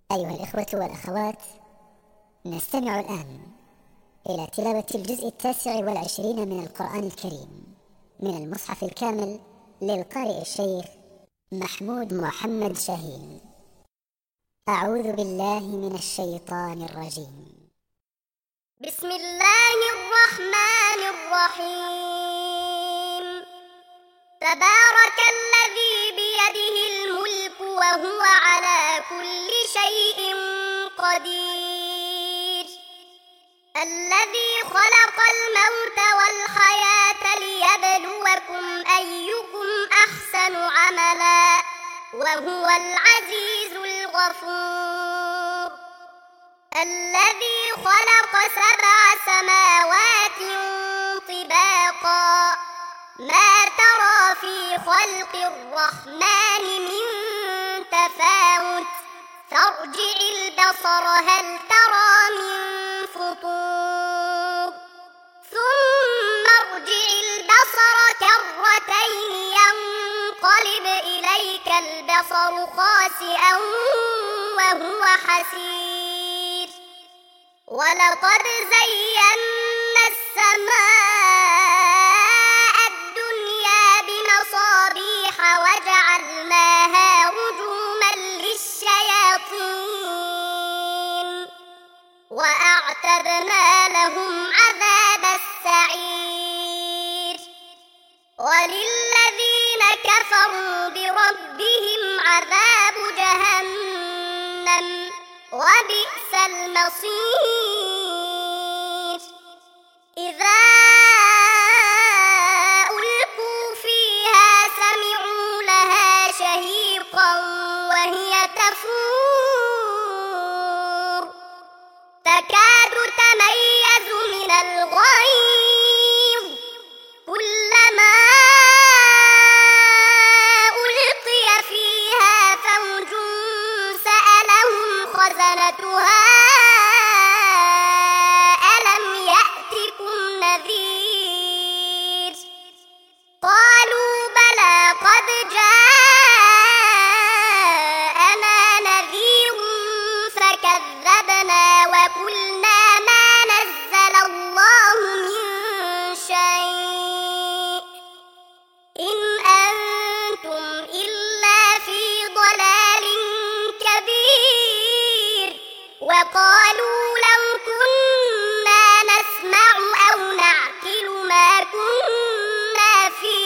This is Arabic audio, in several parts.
أيها الإخوة والأخوات، نستمع الآن إلى تلاوة الجزء 29 من القرآن الكريم من المصحف الكامل للقارئ الشيخ محمود محمد شاهين. أعوذ بالله من الشيطان الرجيم. بسم الله الرحمن الرحيم. تبارك الذي بيده الملك وهو على كل شيء قدير، الذي خلق الموت والحياة ليبلوكم أيكم أحسن عملا وهو العزيز الغفور، الذي خلق 7 سماوات طباقا ما ترى في خلق الرحمن من تفاوت، فارجع البصر هل ترى من فطور، ثم ارجع البصر كرتين ينقلب إليك البصر خاسئا وهو حسير، ولقد زينا السماء الدنيا بمصابيح وجعلناها رجوما للشياطين وأعتدنا لهم عذاب السعير، وللذين كفروا بربهم عذاب جهنم وبئس المصير. إذا ألقوا فيها سمعوا لها شهيقا وهي تفور، تكاد تميز من الغيظ، كلما ألقي فيها فوج سألهم خزنتها ألم يأتكم نذير، قالوا بلى قد جاءنا نذير فكذبنا وقلنا ما نزل الله من شيء إن أنتم إلا في ضلال كبير، وقالوا لو كنا نسمع أو نعقل ما كنا في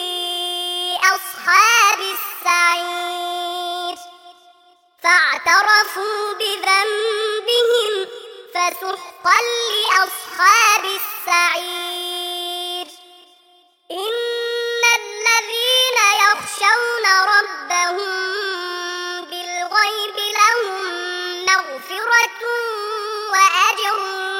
أصحاب السعير، فاعترفوا بذنبهم فسحقا لأصحاب السعير. إن الذين يخشون ربهم بالغيب لهم مغفرة وأجر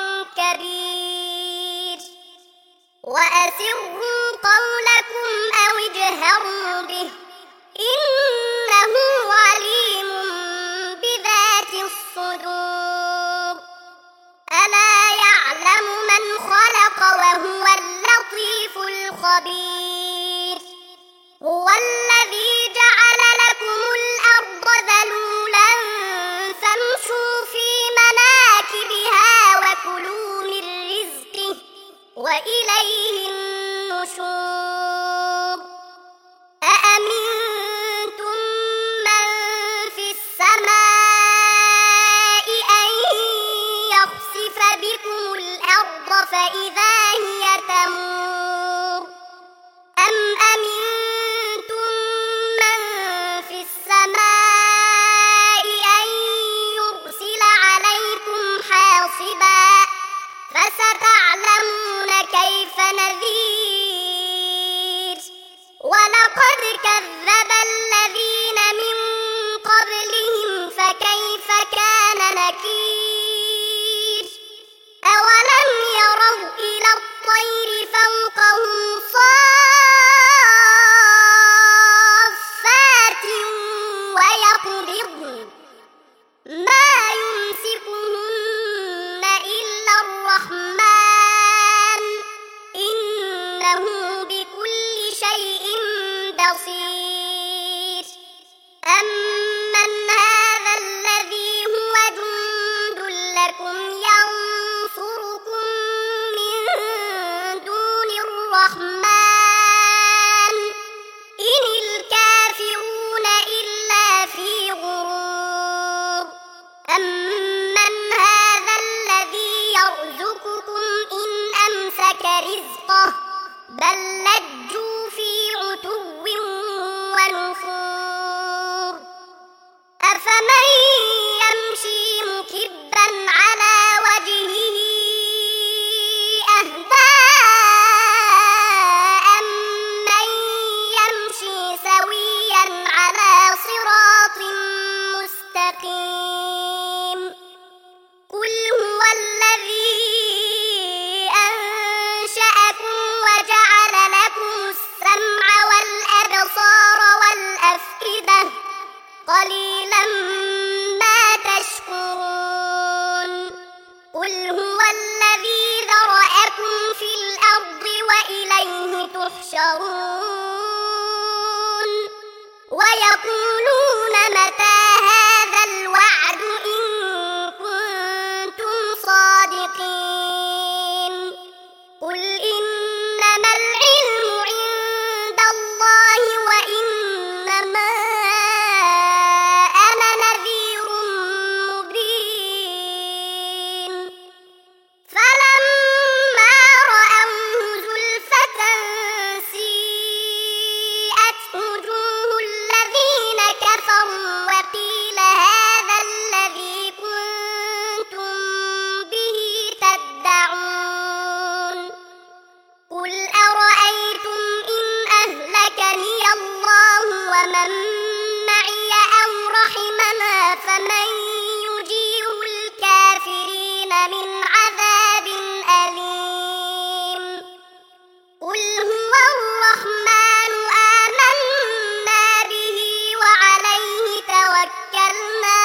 كبير، وأسروا قولكم أو اجهروا به إنه عليم بذات الصدور، ألا يعلم من خلق وهو اللطيف الخبير. هو الذي جعل لكم الأرض ذلولا فامشوا في مناكبها وكلوا من رزقه وإليه النشور. أأمنتم من في السماء أن يخسف بكم الأرض فإذا هي تمور، أم أمنتم من في السماء أن يرسل عليكم حاصبا، فستعلمون كيف نذير. ولقد كذب الذين من قبلهم فكيف كان نكير. أولم يروا إلى الطير فوقهم صافات ويقبضن ما يمسكهن إلا الرحمن إنه بكل شيء بصير. أمن هذا الذي هو الرجيم قل هو الذي أنشأكم وجعل لكم السمع والأبصار والأفئدة قليلا ما تشكرون قل هو الذي ذرأكم في الأرض وإليه تحشرون ويقولون متى هذا الوعد إن كنتم صادقين قل إنما العلم عند الله وإنما أنا نذير مبين فلما رأوه زلفة سيئت وجوه الذين كفروا وقيل هذا الذي كنتم به تدعون قل أرأيتم إن أهلكني الله ومن معي أو رحمنا فمن يجير الكافرين من عذاب أليم قل هو الرحمن آمنا به وعليه توكلنا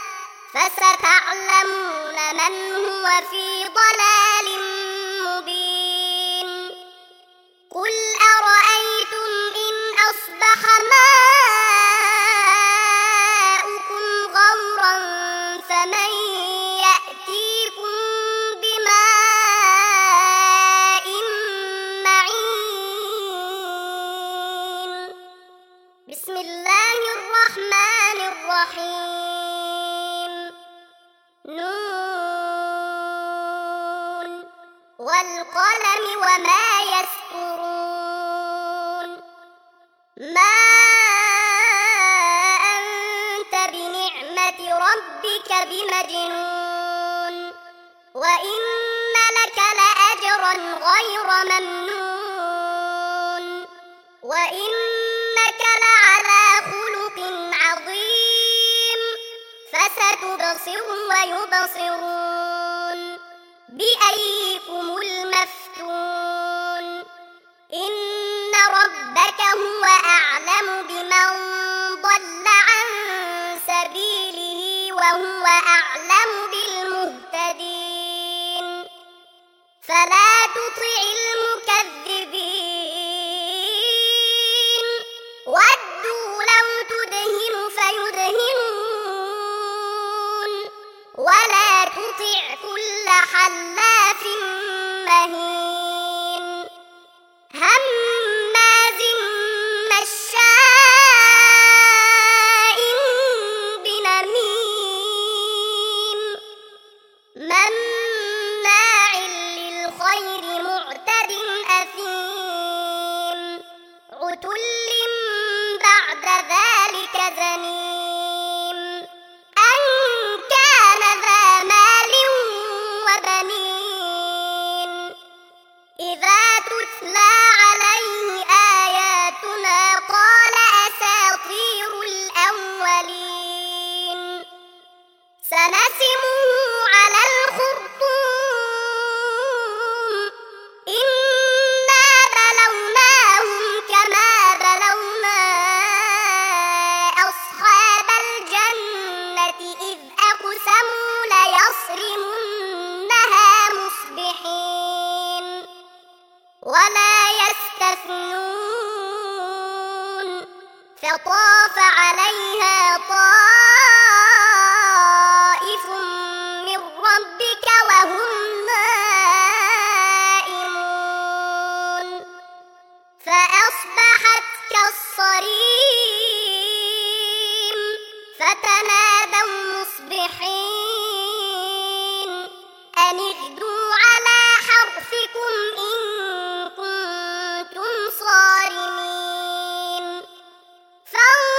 فستعلمون من هو في ضلال مبين قل أرأيتم إن أصبح ماؤكم غورا فمن يأتيكم بماء معين بسم الله الرحمن الرحيم نون والقلم وما يسطرون ما أنت بنعمة ربك بمجنون وإن لك لأجرا غير ممنون وإنك لعلى خلق عظيم فستبصر ويبصرون بأيكم المفتون إن ربك هو أعلم بمن ضل عن سبيله وهو أعلم بالمهتدين فلا تطع المكذبين ودوا لو تدهن فيدهنون ولا تطع كل حلاف مهين هماز مشاء بنميم مناع للخير معتد أثيم عتل بعد ذلك زنيم أن كان ذا مال وبنين إذا تتلى عليه آياتنا قال أساطير الأولين سنسمه على الخرطوم إنا بلوناهم كما بلونا أصحاب الجنة إذ أقسموا ليصرمنها مصبحين ولا يستثنون فطاف عليها طائف من ربك وهم نائمون فأصبحت كالصريم فتنادوا مصبحين أن اغدوا على حرثكم إن كنتم صارمين فانظروا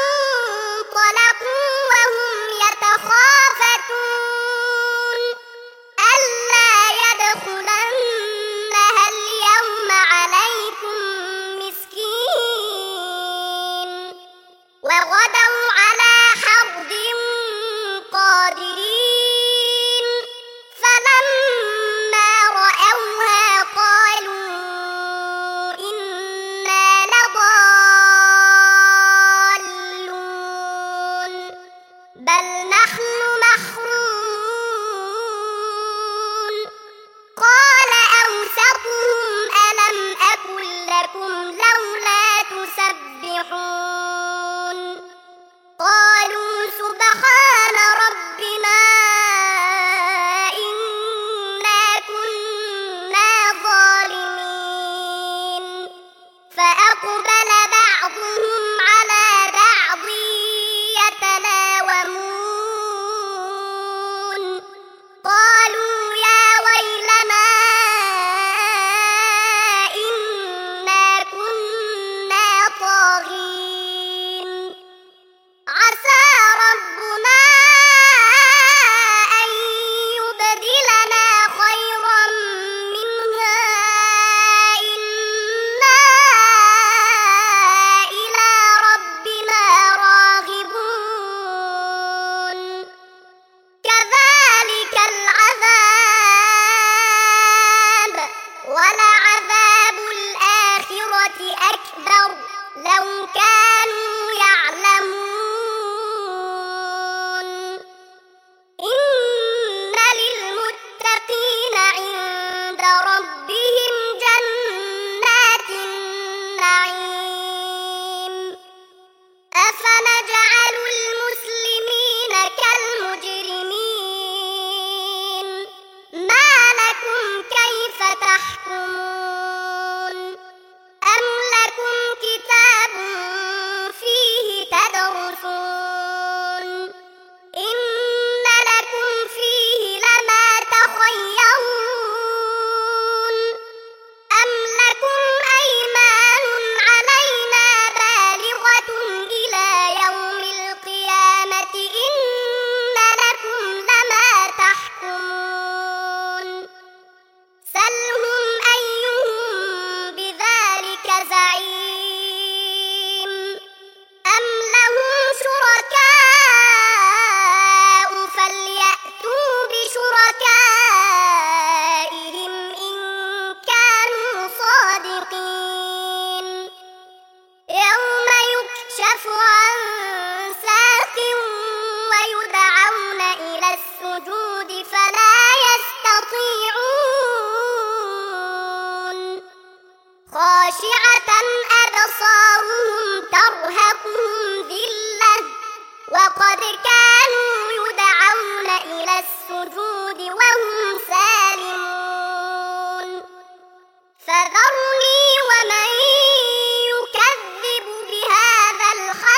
السجود وهم سالمون فذرني ومن يكذب بهذا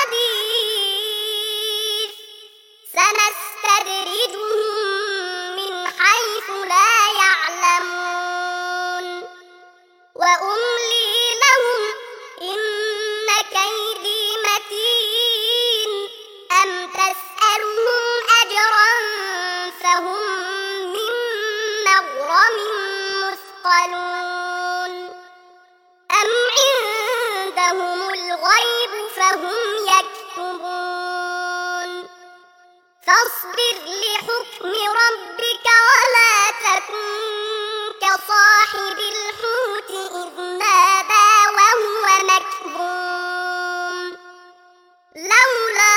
الحديث سنستدرجهم من حيث لا يعلمون وأملي لهم إن كيدي متين أم تسألهم أجرا فهم من مغرم مثقلون أم عندهم الغيب فهم يكتبون فاصبر لحكم ربك ولا تكن كصاحب الحوت إذ نادى وهو مكظوم لولا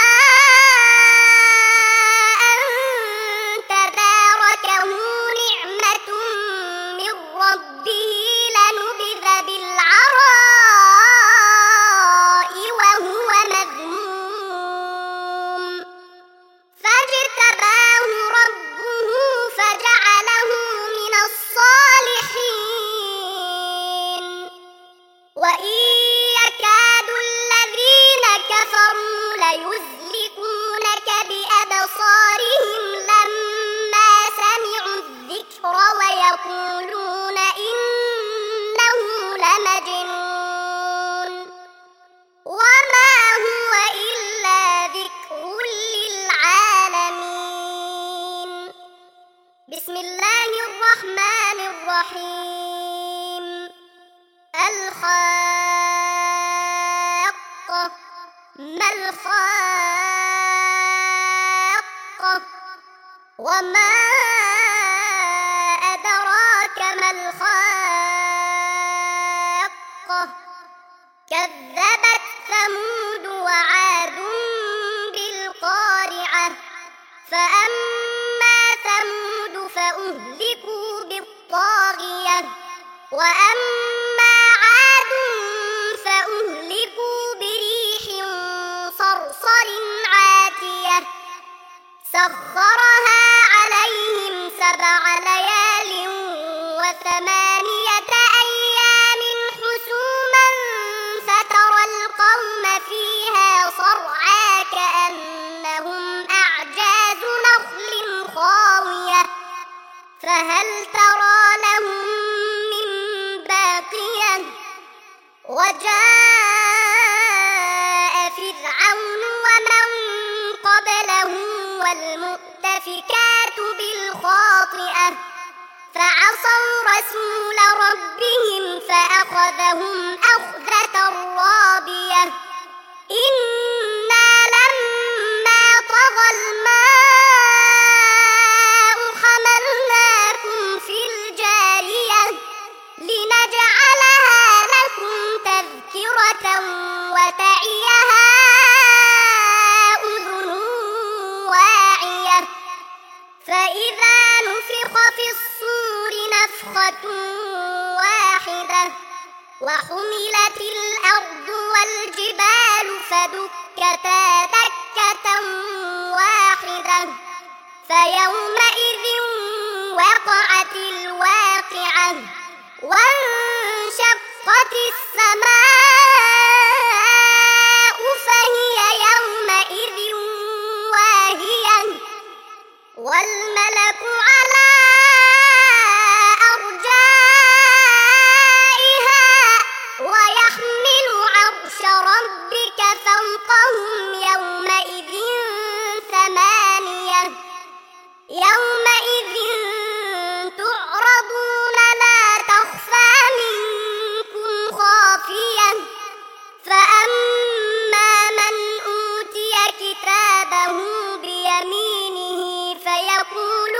أن تداركه نعمة من ربه لنبذ بالعراء وهو مذموم فاجتباه ربه فجعله من الصالحين وإن يكاد الذين كفروا ليزلقونك بأبصارهم لما سمعوا الذكر ويقولون إنه لمجنون وما هو إلا ذكر للعالمين بسم الله الرحمن الرحيم الحاقة ما الحاقة وما أدراك ما الحاقة كذبت ثمود وعاد بالقارعة فأما ثمود فأهلكوا بالطاغية وأما عاد فأهلكوا بريح صرصر عاتية سخرها عليهم 7 ليال و8 أيام حسوما فترى القوم فيها صرعى كأنهم أعجاز نخل خاوية فهل ترى لهم من باقية وجاء فرعون ومن قبله والمؤتفكات بالخاطئة فعصوا رسول ربهم فأخذهم أخذة رابية إنا لما طغى الماء حملناكم في الجارية لنجعلها لكم تذكرة وتعيها أذن واعية فإذا نفخ في الصور نفخة واحدة وحملت الأرض والجبال فدكتا دكة واحدة فيومئذ وقعت الواقعة وانشقت السماء فهي يومئذ واهية والملك على أرجائها ويحمل عرش ربك فوقهم يومئذ 8 يومئذ تعرضون لا تخفى منكم خافية فأما من أوتي كتابه بيمينه فيقول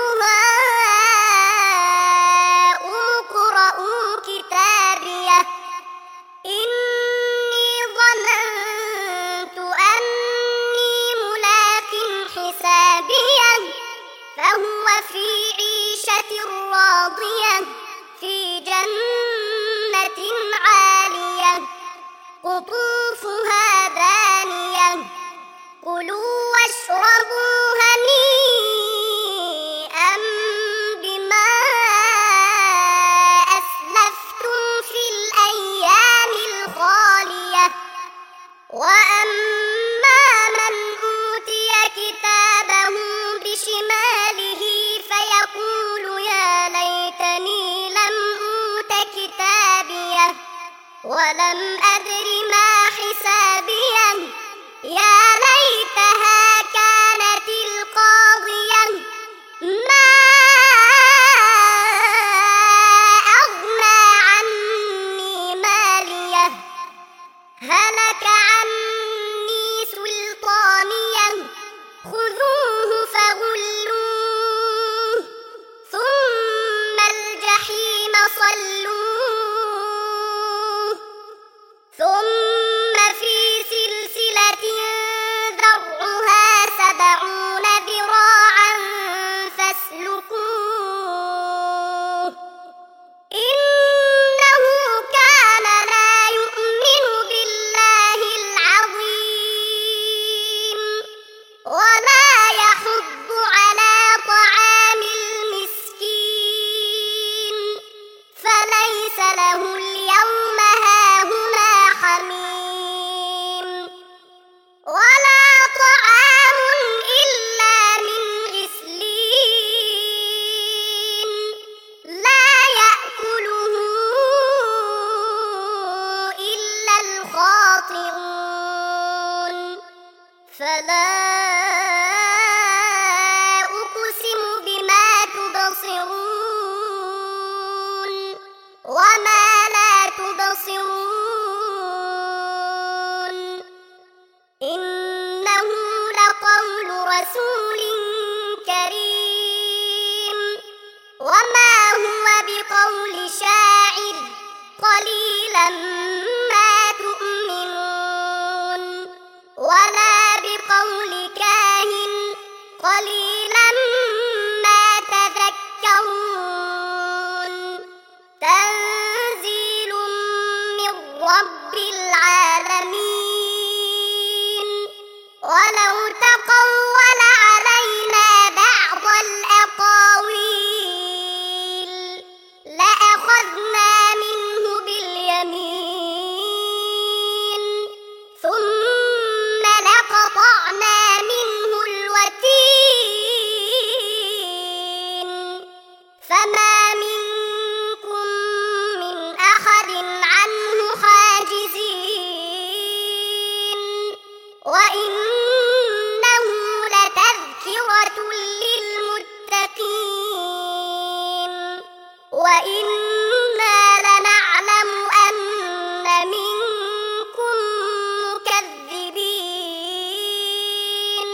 هاؤم اقرءوا كتابيه إني ظننت أني ملاق حسابيه فهو في عيشة راضية في جنة عالية قطوفها دانية كلوا واشربوا هنيئا ولم أدر ما حسابيه يا ليتها كانت القاضية ما أغنى عني ماليه هلك عني سلطانيه خذوه فغلوه ثم الجحيم صلوه ثم في سلسلة ذرعها 70 ذراعا فاسلكوه إنه كان لا يؤمن بالله العظيم ولا يحض على طعام المسكين فليس له اليوم هاهنا حميم ولا طعام إلا من غسلين لا يأكله إلا الخاطئون فلا أقسم بما تبصرون وما لا تبصرون إنه لقول رسول كريم وما هو بقول شاعر قليلا ما تؤمنون ولا بقول كاهن قليلا ما تذكرون تنزيل من رب العالمين ولو تقول علينا بعض الأقاويل لأخذنا منه باليمين ثم لقطعنا منه الوتين فما منكم من أحد عنه حاجزين وإنه لتذكرة للمتقين وإنا لنعلم أن منكم مكذبين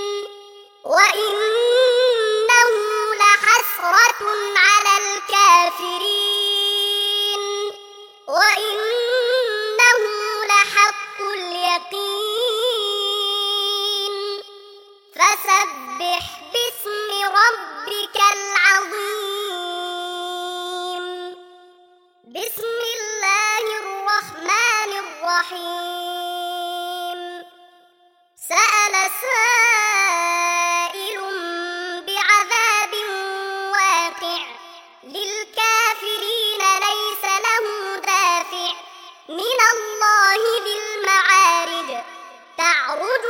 وإنه لحسرة على الكافرين وإنه لحق اليقين فسبح باسم ربك العظيم بسم الله الرحمن الرحيم سأل سائل بعذاب واقع للكافرين ليس له دافع من الله ذي المعارج تعرج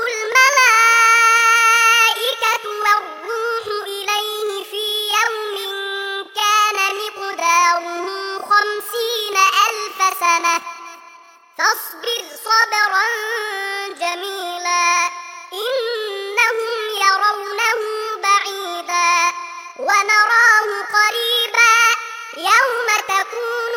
الملائكة والروح إليه في يوم كان مقداره 50,000 سنة فاصبر صبرا جميلا إنهم يرونه بعيدا ونراه قريبا يوم تكون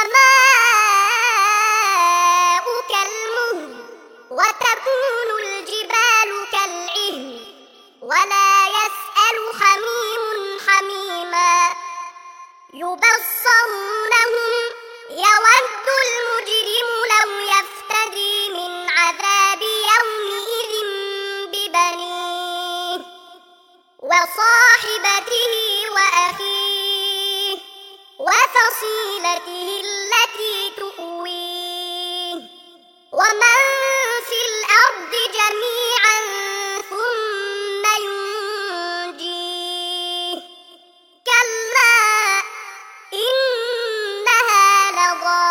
السماء كالمهل وتكون الجبال كالعهن ولا يسأل حميم حميما يبصرونهم يود المجرم لو يفتدي من عذاب يومئذ ببنيه وصاحبته وأخيه وفصيلته التي تؤويه ومن في الأرض جميعا ثم ينجيه كلا إنها لظى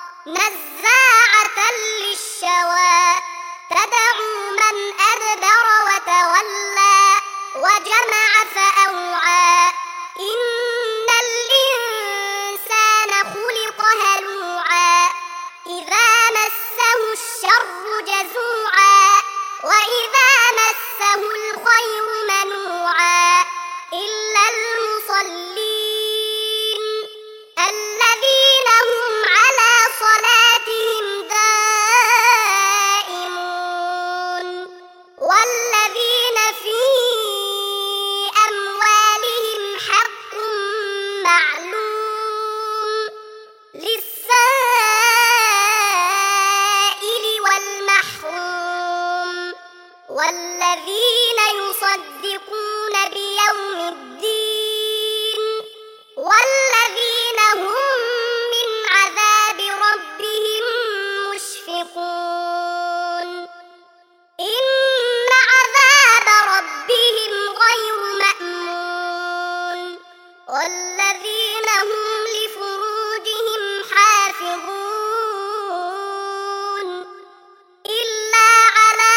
نزاعة للشوى تدعو من أدبر وتولى وجمع فأوعى إن الإنسان خلق هلوعا إذا والذين هم لفروجهم حافظون إلا على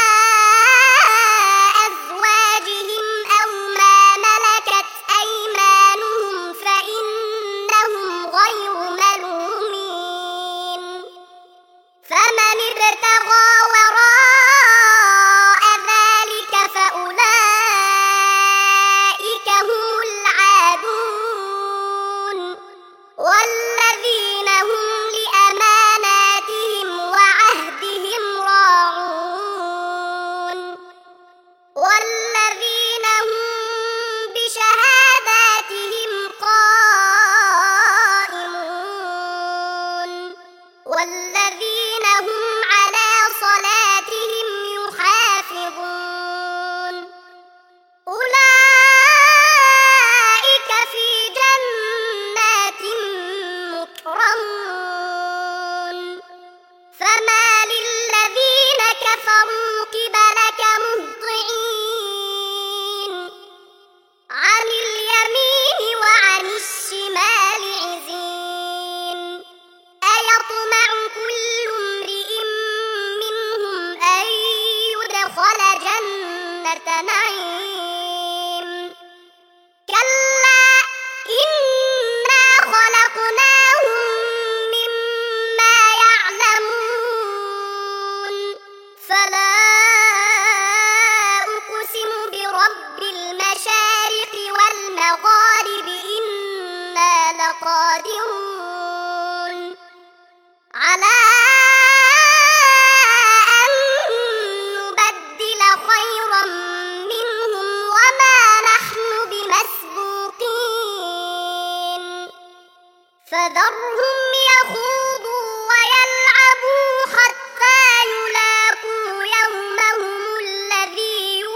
أزواجهم أو ما ملكت أيمانهم فإنهم غير ملومين فمن ابتغى وراء ذلك فأولئك هم العادون والذين هم لأماناتهم وعهدهم راعون والذين هم بشهاداتهم قائمون والذين هم على صلاتهم يحافظون أولئك في جنات مكرمون فما للذين كفروا قبلك مهطعين عن اليمين وعن الشمال عزين أيطمع كل امرئ منهم أن يدخل جنة نعيم كلا إنا خلقناهم مما يعلمون فلا أقسم برب المشارق والمغارب إنا لقادرون على أن نبدل خيرا منهم وما نحن بمسبوقين فذرهم يخوضوا ويلعبوا حتى يلاقوا يومهم الذي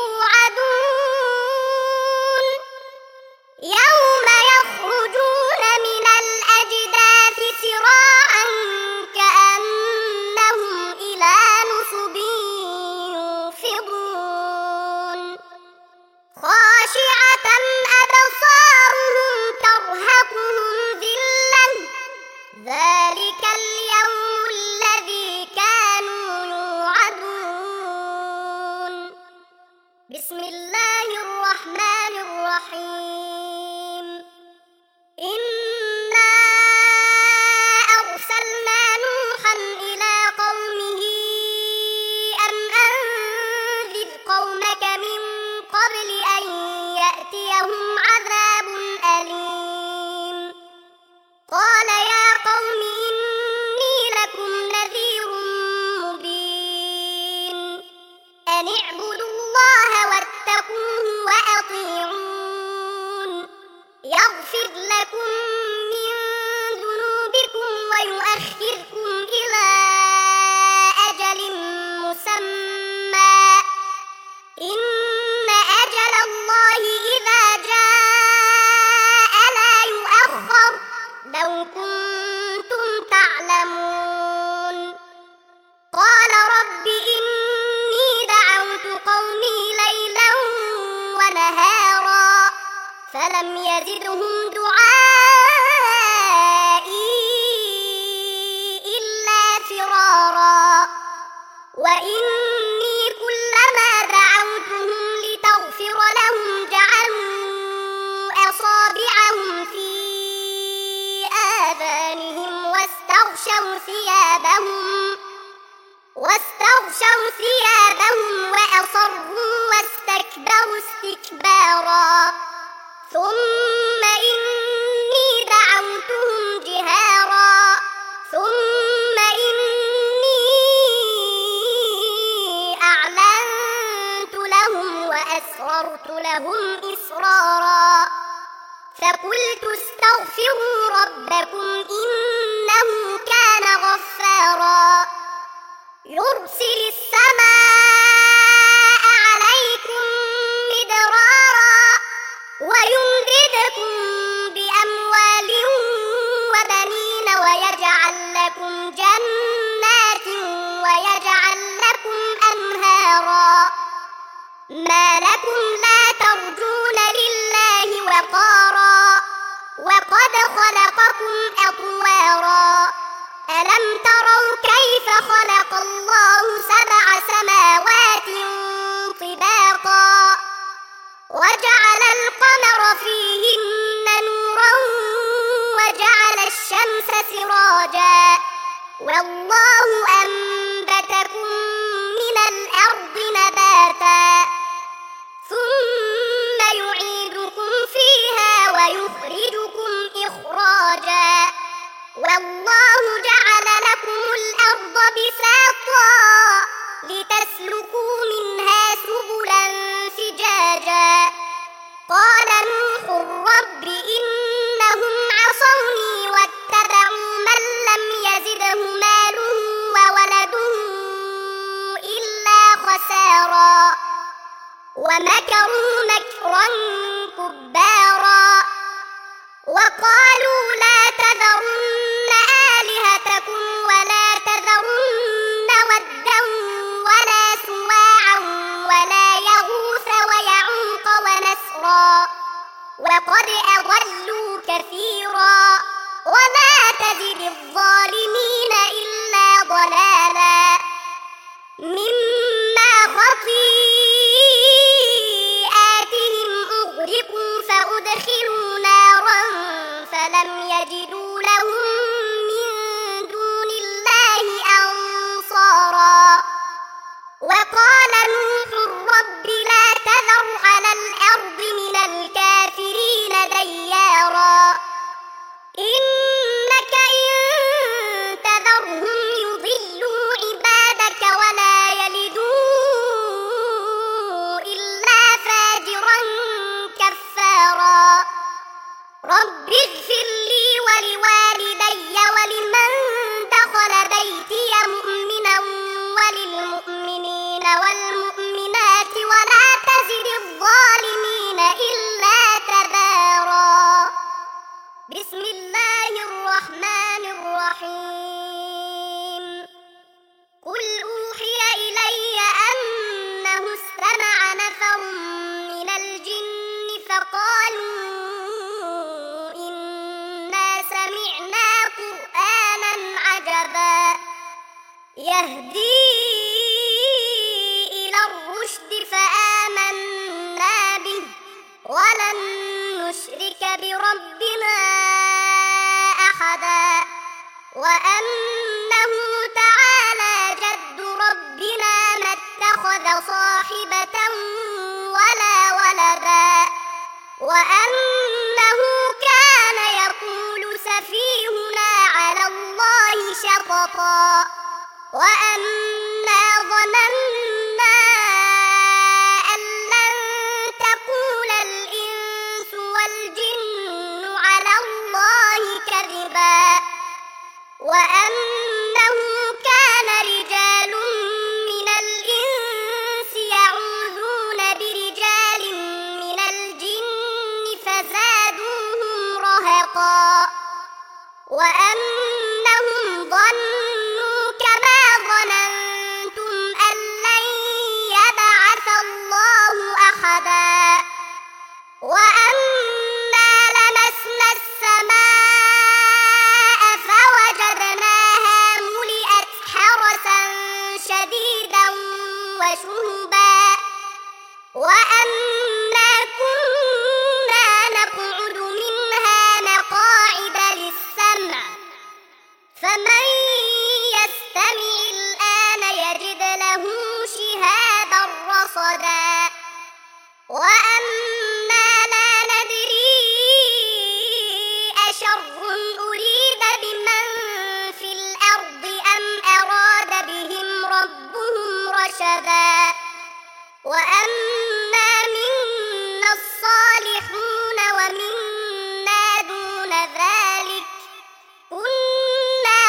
يوعدون يوم يخرجون من الأجداث سراعا كأنهم إلى نصب يوفضون خاشعة أبصارهم ترهقهم ذلة ذلك اليوم الذي كانوا يوعدون بسم الله الرحمن الرحيم إنا أرسلنا نوحا إلى قومه أن أنذر قومك من قبل أن يأتيهم عذاب أليم قال يا قوم إني لكم نذير مبين أن اعبدوا الله واتقوه وأطيعون يغفر لكم من ذنوبكم ويؤخركم إلى أجل مسمى إن أجل الله إذا جاء لا يؤخر لو كنتم تعلمون قال رب إني دعوت قومي ليلا ونهارا فلم يزدهم دعائي إلا فرارا وإني كلما دعوتهم لتغفر لهم جعلوا أصابعهم في آذانهم واستغشوا ثيابهم وأصروا واستكبروا استكبارا ثم إني دعوتهم جهارا ثم إني أعلنت لهم وأسررت لهم إسرارا فقلت استغفروا ربكم إنه كان غفارا يرسل السماء عليكم مدرارا ويمددكم بأموال وبنين ويجعل لكم جنات ويجعل لكم أنهارا ما لكم لا ترجون لله وقارا وقد خلقكم أطوارا ألم تروا كيف خلق الله 7 سماوات طباقا وجعل القمر فيهن نورا وجعل الشمس سراجا والله أنبتكم من الأرض نباتا ثم يعيدكم فيها ويخرجكم إخراجا والله جعل لكم الأرض بساطا لتسلكوا منها سبلا فجاجا قال نوح رب إنهم عصوني واتبعوا من لم يزده ماله وولده إلا خسارا ومكروا مكرا كبارا وقالوا لا تذرن آلهتكم ولا تذرن ودا ولا سواعا ولا يغوث ويعوق ونسرا وقد أضلوا كثيرا وما تزد الظالمين إلا ضلالا مما خطيئاتهم أغرقوا فأدخلوا نارا فلم يجدوا لهم من دون الله أنصارا وقال نوح رب لا تذر على الأرض من الكافرين ديارا إنك إن تذرهم يضلوا عبادك ولا يلدوا إلا فاجرا كفارا رب اغفر لي ولوالدي ولمن دخل بيتي مؤمنا وللمؤمنين والمؤمنات ولا تزد الظالمين إلا تبارا بسم الله الرحمن الرحيم قل أوحي إلي أنه استمع نفر من الجن فقالوا إنا سمعنا قرآنا عجبا يهدي إلى الرشد فآمنا به ولن نشرك بربنا أحدا وأنه تعالى جد ربنا ما اتخذ صاحبة ولا ولدا وأنه كان يقول سفيهنا على الله شططا وأنا ظننا أن لن تقول الإنس والجن على الله كذبا وأنه كان رجال من الإنس يعوذون برجال من الجن فزادوهم رهقا وأنهم ظنوا كما ظننتم أن لن يبعث الله أحدا وأنا لمسنا السماء فوجدناها ملئت حرسا شديدا وشهبا وأنا كنا نقعد منها مقاعد للسمع فمن يستمع الآن يجد له شهابا رصدا وأنا لا ندري أشر أريد بمن في الأرض أم أراد بهم ربهم رشدا وأنا منا الصالحون ومنا دون ذلك كنا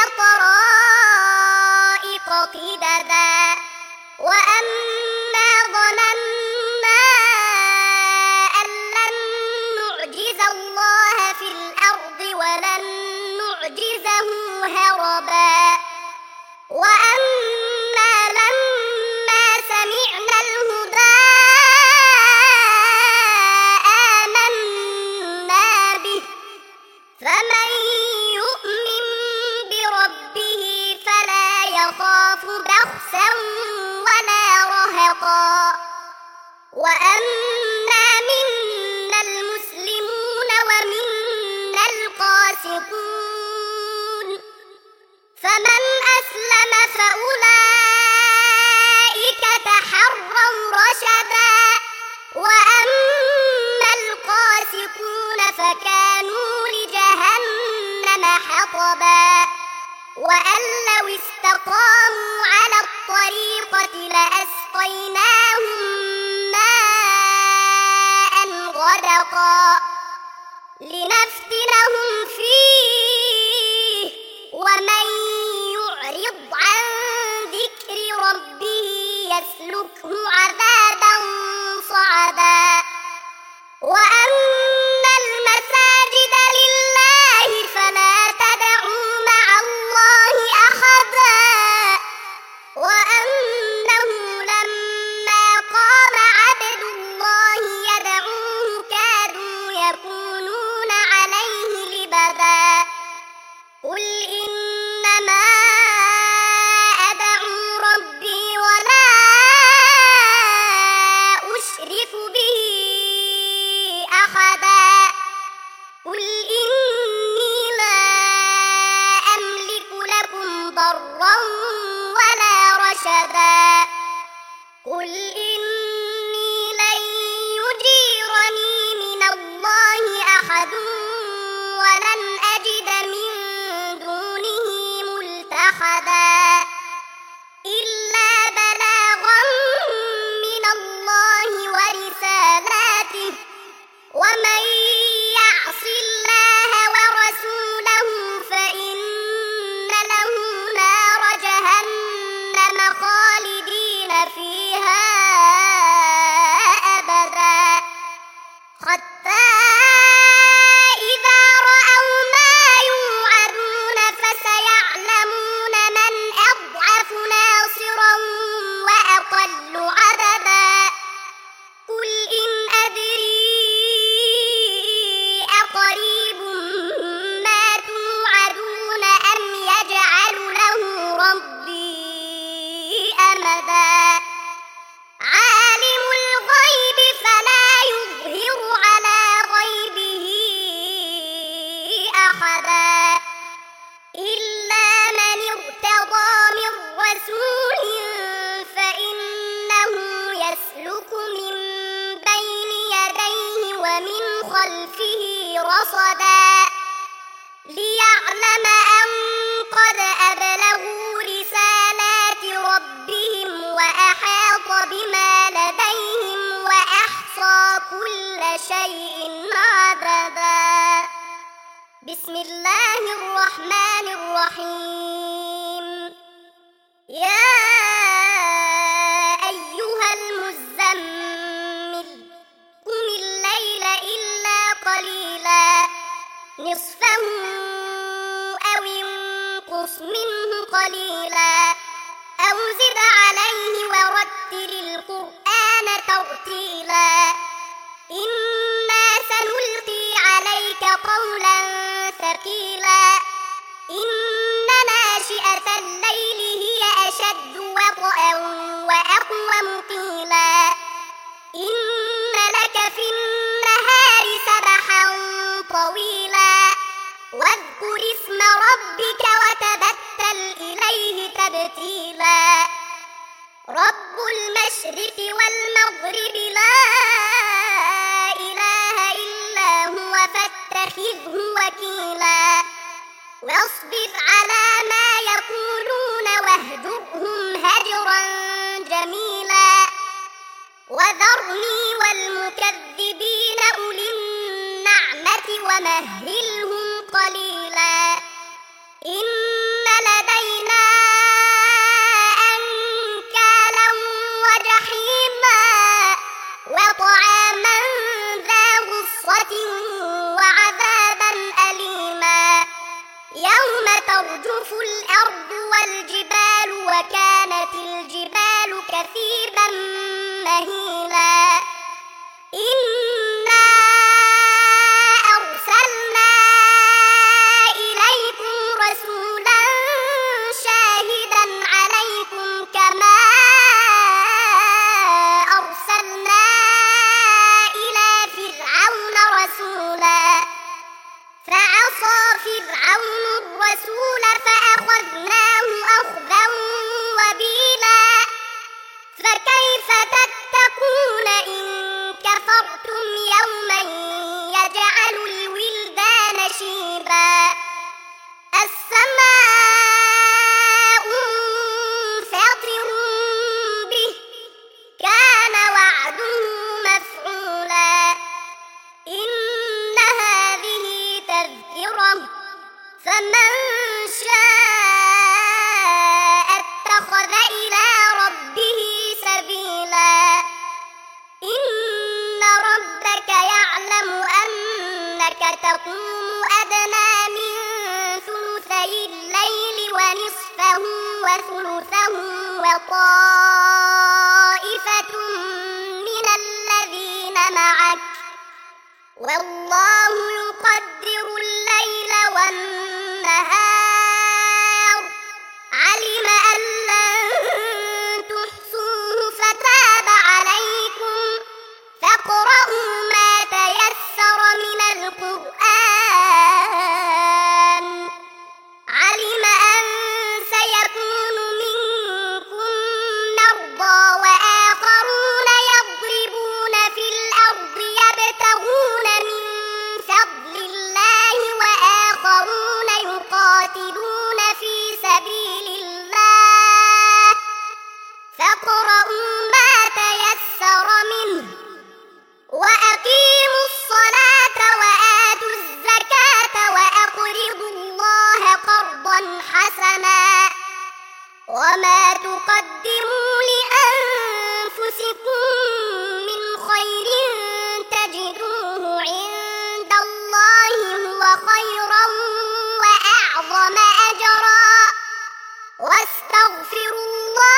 طرائق قددا وأنا ظننا أن لن نعجز الله في الأرض ولن نعجزه هربا وأنا لما سمعنا الهدى آمنا به حطبا وأن لو استقاموا على الطريقة لأسقيناهم ماء غدقا لنفتنهم فيه ومن يعرض عن ذكر ربه يسلكه عذابا صعدا وأن المساجد لله فلا تدعوا مع الله أحدا وأنه لما قام عبد الله يدعوه كادوا يكونون عليه لبدا قل إنما أدعو ربي ولا أشرك به أحدا قل إني لا أملك لكم ضرا ولا رشدا قل إني لن يجيرني من الله أحد ولن أجد من دونه ملتحدا إلا بلاغا من الله ورسالاته ومن يعص الله ورسوله فإن له نار جهنم خالدين فيها أبدا حتى إذا رأوا ما يوعدون فسيعلمون من أضعف ناصرا وأقل عددا قل إن أدري أقريب ما توعدون أم يجعل له ربي أمدا عالم الغيب فلا يظهر على غيبه أحدا إلا من ارتضى من رسول فإنه يسلك من بين يديه ومن خلفه رصدا ليعلم أن قد أبلغوا رسالات ربهم وأحاط بما لديهم وأحصى كل شيء عددا بسم الله الرحمن الرحيم يا أيها المزمل قم الليل إلا قليلا نصفه أو انقص منه قليلا أو زد عليه ورتل القرآن ترتيلا إنا سنلقي عليك قولا ثقيلا إن ناشئة الليل هي أشد وطئا وأقوم قيلا إن لك في النهار سبحا طويلا واذكر اسم ربك وتبتل إليه تبتيلا رب المشرق والمغرب لا إله إلا هو فاتخذه وكيلا واصبر على ما يقولون واهجرهم هجرا جميلا وذرني والمكذبين أولي النعمة ومهلهم قليلا إن لدينا أنكالا وجحيما وطعاما ذا غصة وعذابا أليما يوم ترجف الأرض والجبال وكانت الجبال كثيبا مهيلا إنا أرسلنا إليكم رسولا شاهدا عليكم كما أرسلنا إلى فرعون رسولا فعصى فرعون الرسول فأخذناه أخذا وبيلا فكيف تتقون إن كفرتم يوما يجعل الولدان شيبا فمن شاء اتخذ إلى ربه سبيلا إن ربك يعلم أنك تقوم أدنى من ثلثي الليل ونصفه وثلثه وطائفة من الذين معك والله يقدر الليل والنهار علم أن لن تحصوه فتاب عليكم فاقرؤوا ما تيسر من القرآن علم أن سيكون منكم مرضى وآخرون يضربون في الأرض يبتغون من فضل الله وآخرون يقاتلون في سبيل الله فاقرؤوا ما تيسر منه وأقيموا الصلاة وآتوا الزكاة وأقرضوا الله قرضا حسنا وما تقدموا لأنفسكم من خير تجدوه عند الله هو خيرا وأعظم أجرا واستغفروا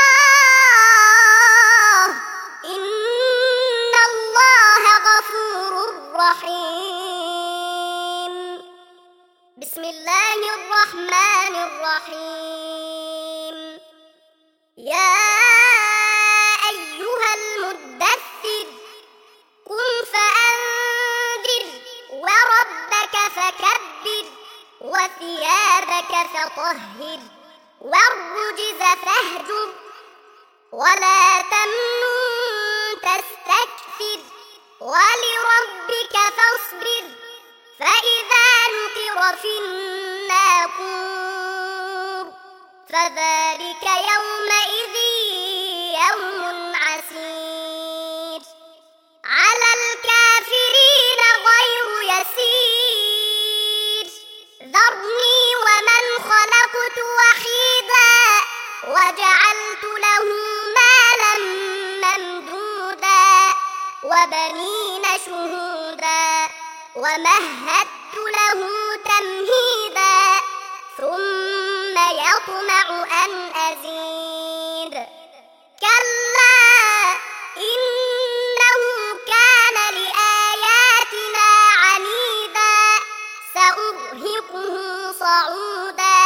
الله إن الله غفور رحيم بسم الله الرحمن الرحيم يا أيها المدثر قم فأنذر وربك فكبر وثيابك فطهر والرجز فاهجر ولا تمنن تستكثر ولربك فاصبر فإذا نقر في الناقور فذلك يومئذ يوم عسير على الكافرين غير يسير ذرني ومن خلقت وحيدا وجعلت له مالا ممدودا وبنين شهودا ومهدت له تمهيدا ثم يطمع أن أزيد كلا إنه كان لآياتنا عنيدا سأرهقه صعودا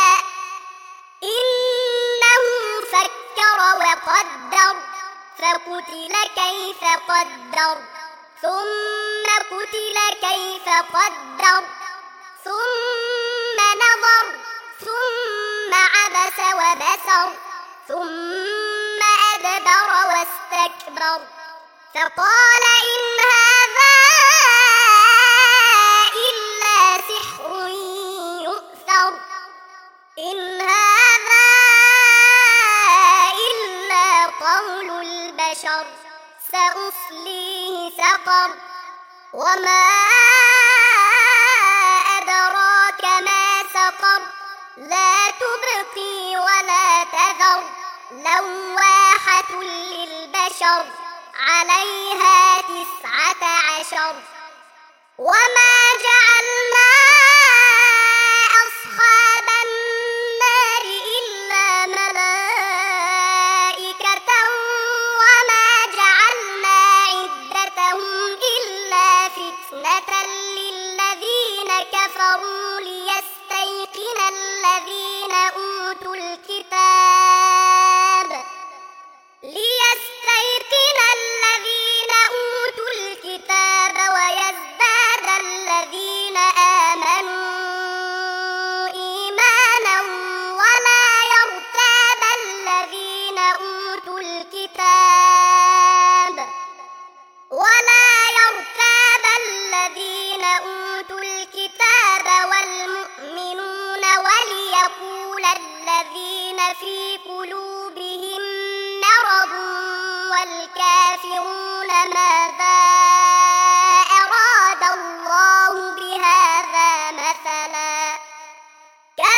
إنه فكر وقدر فقتل كيف قدر ثم قتل كيف قدر ثم نظر ثم عبس وبسر ثم أدبر واستكبر فقال إن هذا إلا سحر يؤثر إن هذا إلا قول البشر سأصليه سقر وما أدراك ما سقر لا تبقي ولا تذر لواحة للبشر عليها 19 وما جعلنا أصحاب النار إلا ملائكة وما جعلنا عدتهم إلا فتنة للذين كفروا ليستيقن الذين أوتوا الكتاب ويزداد الذين آمنوا إيمانا ولا يرتاب الذين أوتوا الكتاب والمؤمنون وليقول الذين في قلوبهم مرض والكافرون ماذا أراد الله بهذا مثلا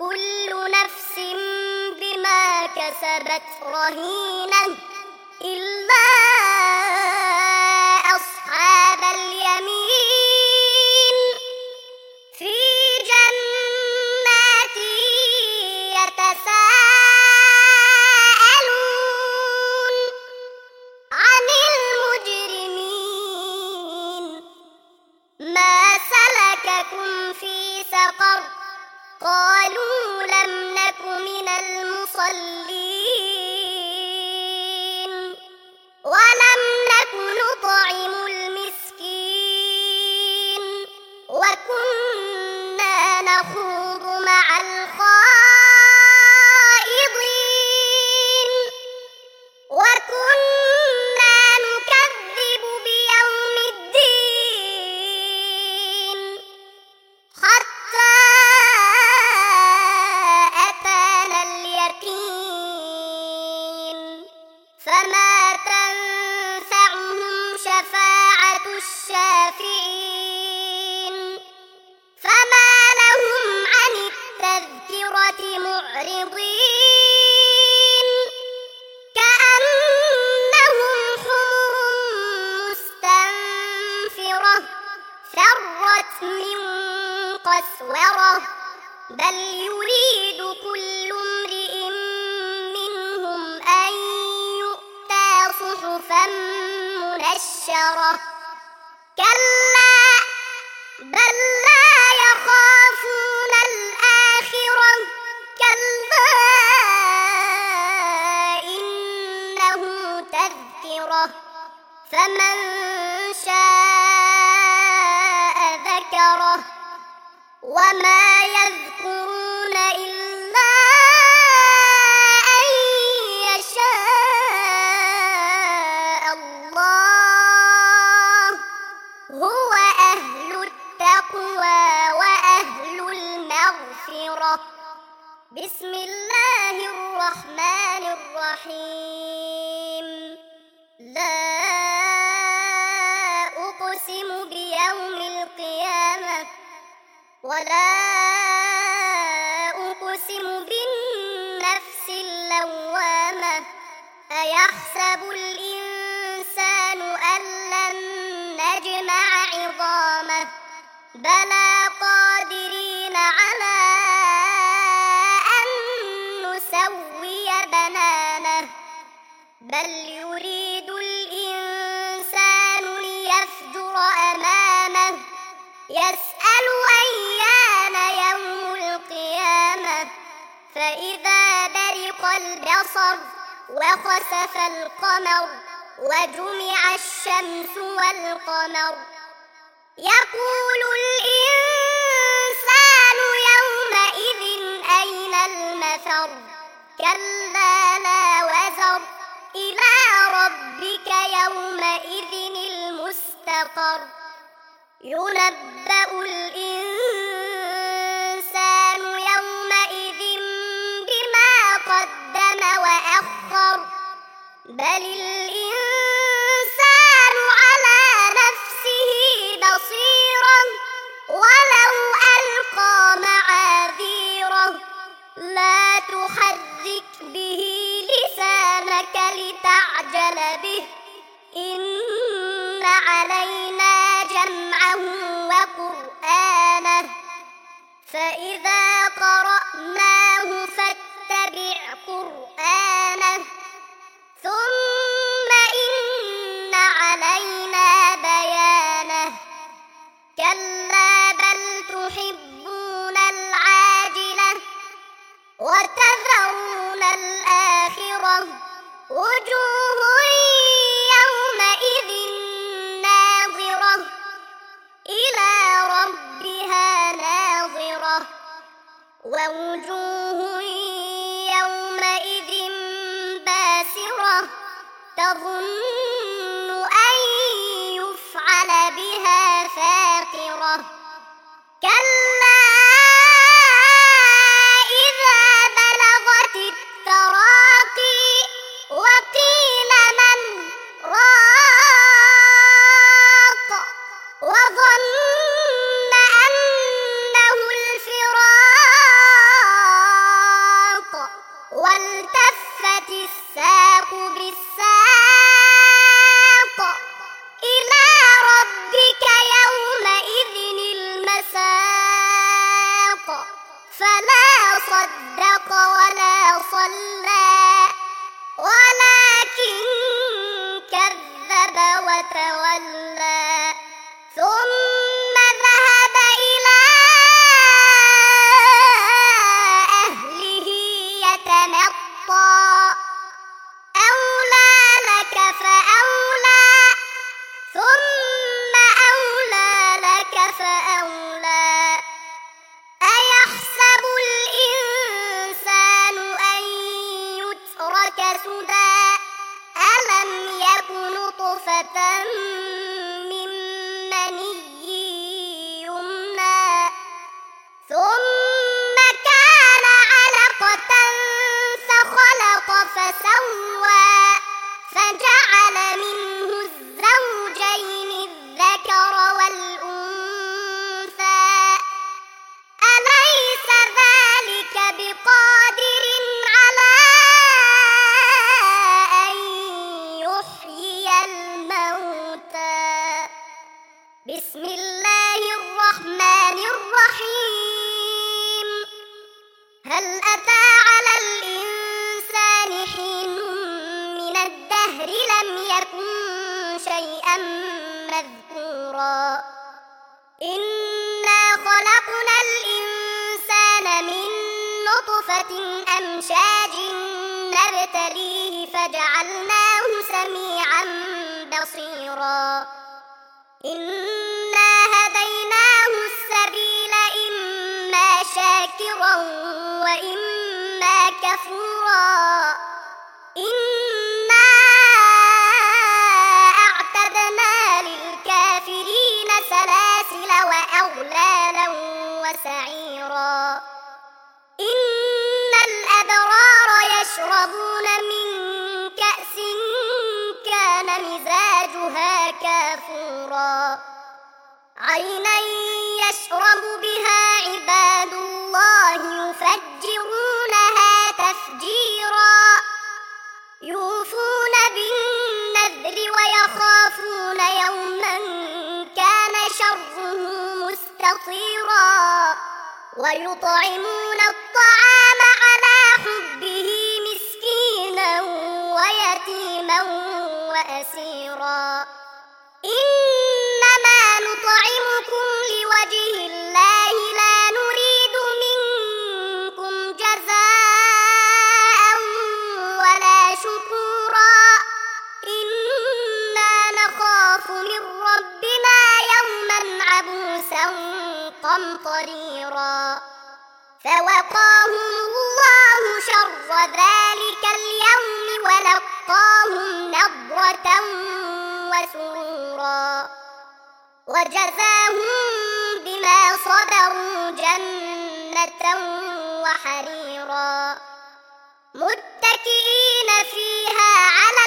كل نفس بما كسبت رهينة إلا أصحاب اليمين في جنات يتساءلون عن المجرمين ما سلككم في سقر قالوا لم نك من المصلين ولم نك نطعم المسكين وكنا نخوض مع الخائضين وكنا نكذب بيوم الدين حتى أتانا اليقين فما تنفعهم شفاعة الشافعين فما لهم عن التذكرة معرضين كأنهم حمر مستنفرة فرت من قسورة بل يريد كل امرئ منهم أن يؤتى صحفا منشرة كلا بل لا يخافون الآخرة كلا إنه تذكرة فمن شاء ذكره وما يذكرون إلا أن يشاء الله هو أهل التقوى وأهل المغفرة بسم الله الرحمن الرحيم لا أقسم بيوم القيامة ولا أقسم بالنفس اللوامة أيحسب الإنسان أن لن نجمع عظامه بلى قادرين على أن نسوي بنانه بل يريد الإنسان ليفجر أمامه يسأل أيان يوم القيامة فإذا برق البصر وخسف القمر وجمع الشمس والقمر يقول الإنسان يومئذ أين المفر كلا لا وزر إلى ربك يومئذ المستقر ينبأ الإنسان يومئذ بما قدم وأخر بل الإنسان على نفسه بصيرة ولو ألقى معاذيره لا تحرك به لسانك لتعجل به إن علينا جمعه وقرآنه فإذا قرأناه فاتبع قرآنه ثم إن علينا بيانه كلا بل تحبون العاجلة وتذرون الآخرة وجوه يومئذ ناظرة إلى ربها ناظرة ووجوه يومئذ باسرة تظن أن يفعل بها فاقرة كلا إذا بلغت التراقي وقيل من راق وظن أنه الفراق وتولى ثم ذهب إلى أهله يتمطى أولى لك فأولى ثم أولى لك فأولى أيحسب الإنسان أن يترك سدى ألم يك نطفة من مني يمنى ثم كان علقة فخلق فسوى فجعل منه الزوجين الذكر والأنثى أليس ذلك بقادر على أن يحيي الموتى بسم الله الرحمن الرحيم هل أتى على الإنسان حين من الدهر لم يكن شيئا مذكورا إنا خلقنا الإنسان من نطفة أمشاج نبتليه فجعلناه سميعا بصيرا إنا هديناه السبيل إما شاكرا وإما كفورا إنا أعتدنا للكافرين سلاسل وأغلالا وسعيرا إن الأبرار يشربون من كأس كان مزاجها كافورا عينا يشرب بها عباد الله يفجرونها تفجيرا يوفون بالنذر ويخافون يوما كان شره مستطيرا ويطعمون الطعام على حبه مسكينا ويتيما وأسيرا إنما نطعمكم لوجه الله لا نريد منكم جزاء ولا شكورا إنا نخاف من ربنا يوما عبوسا قمطريرا فوقاهم الله شر ذلك اليوم ولقاهم نضرة وسرورا وجزاهم بما صبروا جنة وحريرا متكئين فيها على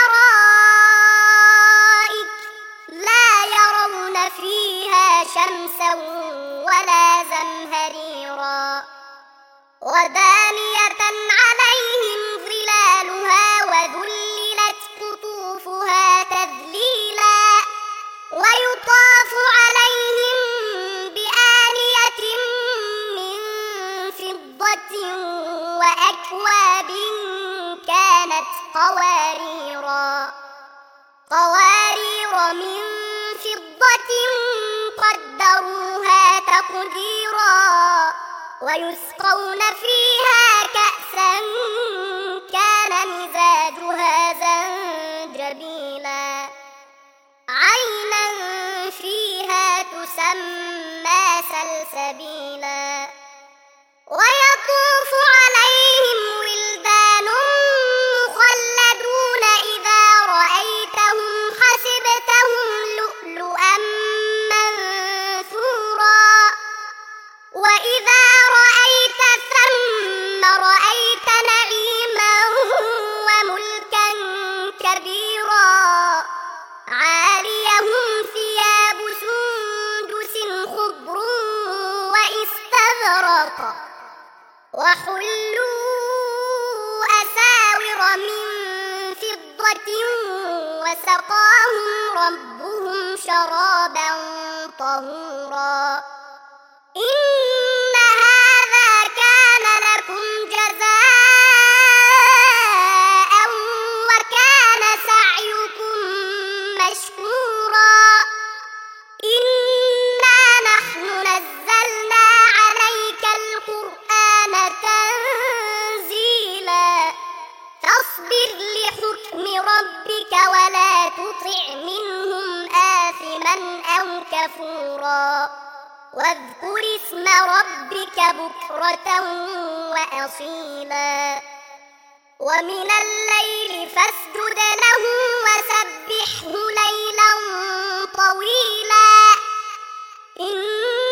الأرائك لا يرون فيها شمسا ولا زمهريرا ودانية عليهم ظلالها وذللت قطوفها تذليلا ويطاف عليهم بآنية من فضة وأكواب كانت قوارير من فضة قدروها تقديرا ويسقون فيها كأسا كان مزاجها زنجبيلا عينا فيها تسمى سلسبيلا ويطوف عليهم ولدان مخلدون إذا رأيتهم حسبتهم لؤلؤا منثورا وإذا رأيت ثم رأيت نعيما وملكا كبيرا عاليهم ثياب سندس خضر واستبرق وحلوا أساور من فضة وسقاهم ربهم شرابا طهورا إن هذا كان لكم جزاء وكان سعيكم مشكورا إنا نحن نزلنا عليك القرآن تنزيلا فاصبر لحكم ربك ولا تطع منهم آثما أو كفورا واذكر اسم ربك بكرة وأصيلا ومن الليل فاسجد له وسبحه ليلا طويلا إن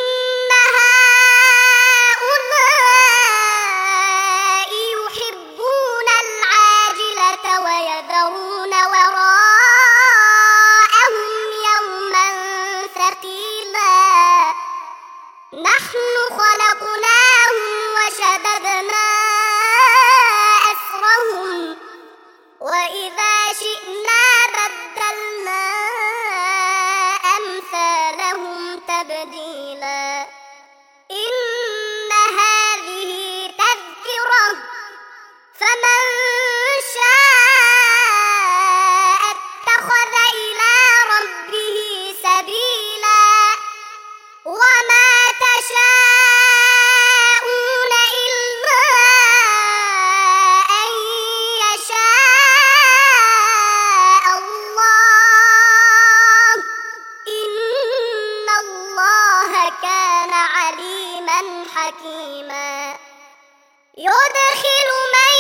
هؤلاء يحبون العاجلة ويذرون وراءهم يوما ثقيلا نحن خلقناهم وشددنا أسرهم وإذا شئنا بدلنا أمثالهم تبديلا إن هذه تذكرة فمن شاء اتخذ إلى ربه سبيلا وما تشاءون إلا أن يشاء الله إن الله كان عليما حكيما يدخل من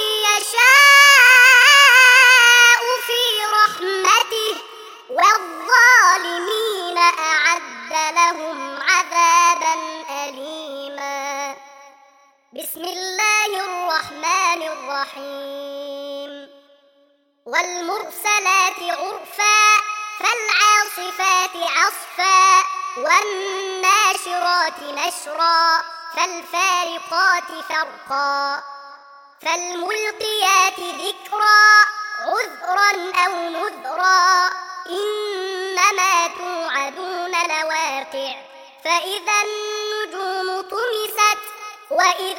يشاء في رحمته والظالمين أعد لهم عذابا أليما بسم الله الرحمن الرحيم والمرسلات عرفا فالعاصفات عصفا والناشرات نشرا فالفارقات فرقا فالملقيات ذكرا عذرا أو نذرا إنما توعدون لواقع فإذا النجوم طمست وإذا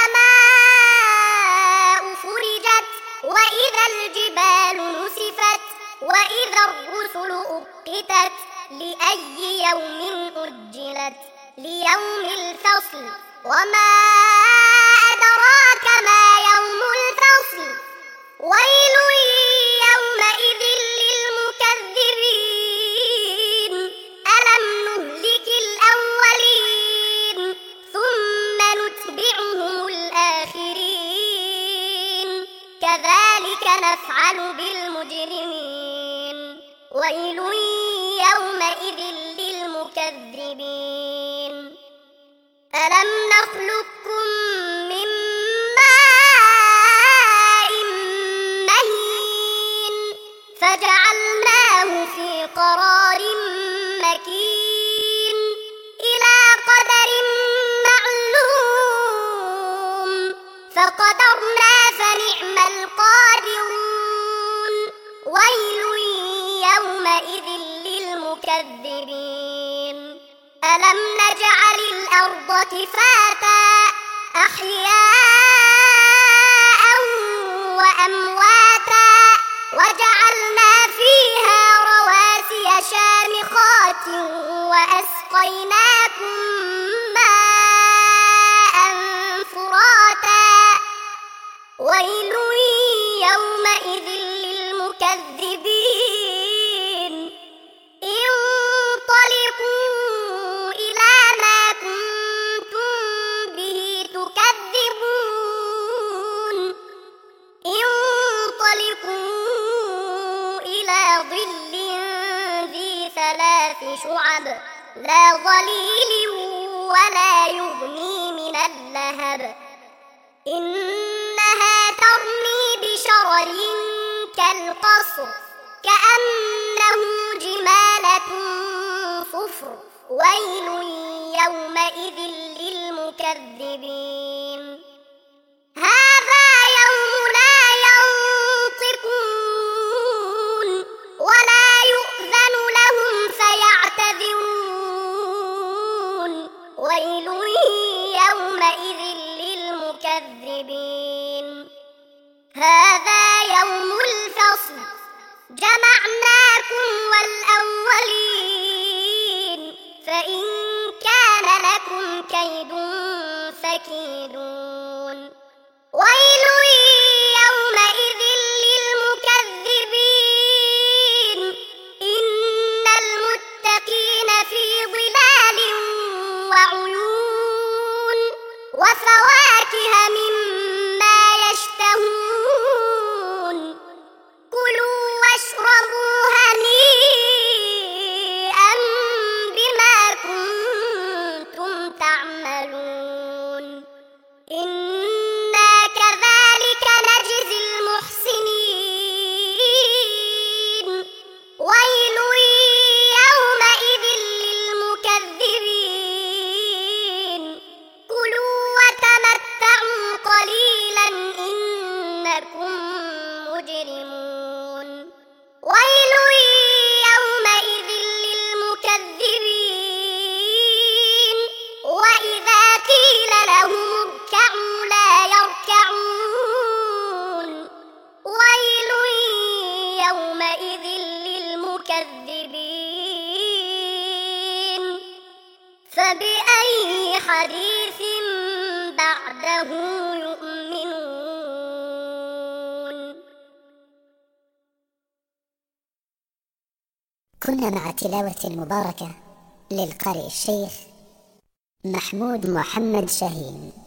السماء فرجت وإذا الجبال نسفت وإذا الرسل أقتت لأي يوم أجلت ليوم الفصل وما أدراك ما يوم الفصل ويل يومئذ للمكذبين ألم نهلك الأولين ثم نتبعهم الآخرين كذلك نفعل بالمجرمين ويل يومئذ للمكذبين ألم نخلقكم من ماء مهين فجعلناه في قرار مكين إلى قدر معلوم فقدرنا فنعم القادرون ويل يومئذ للمكذبين ألم نجعل الأرض كفاتا أحياء وأمواتا وجعلنا فيها رواسي شامخات وأسقيناكم ماء فراتا ويل يومئذ للمكذبين انطلقوا إلى ما كنتم به تكذبون انطلقوا إلى ظل ذي ثلاث شعب لا ظليل ولا يغني من اللهب إنها ترمي بشرر كالقصر كأنه جمالة صفر ويل يومئذ للمكذبين هذا يوم لا ينطقون ولا يؤذن لهم فيعتذرون ويل يومئذ للمكذبين هذا يوم الفصل جمعناكم كيد فكيدون ويل يومئذ للمكذبين إن المتقين في ظلال وعيون وفواكه مما يشتهون كلوا واشربوا هنيئا بما كنتم تعملون إنا كذلك نجزي المحسنين ويل يومئذ للمكذبين كلوا وتمتعوا قليلا إنكم مجرمون ويل يومئذ للمكذبين وإذا قيل لهم اركعوا لا يركعون ويل يومئذ للمكذبين فبأي حديث بعده يؤمنون. كنا مع تلاوة مباركة للقارئ الشيخ محمود محمد شاهين.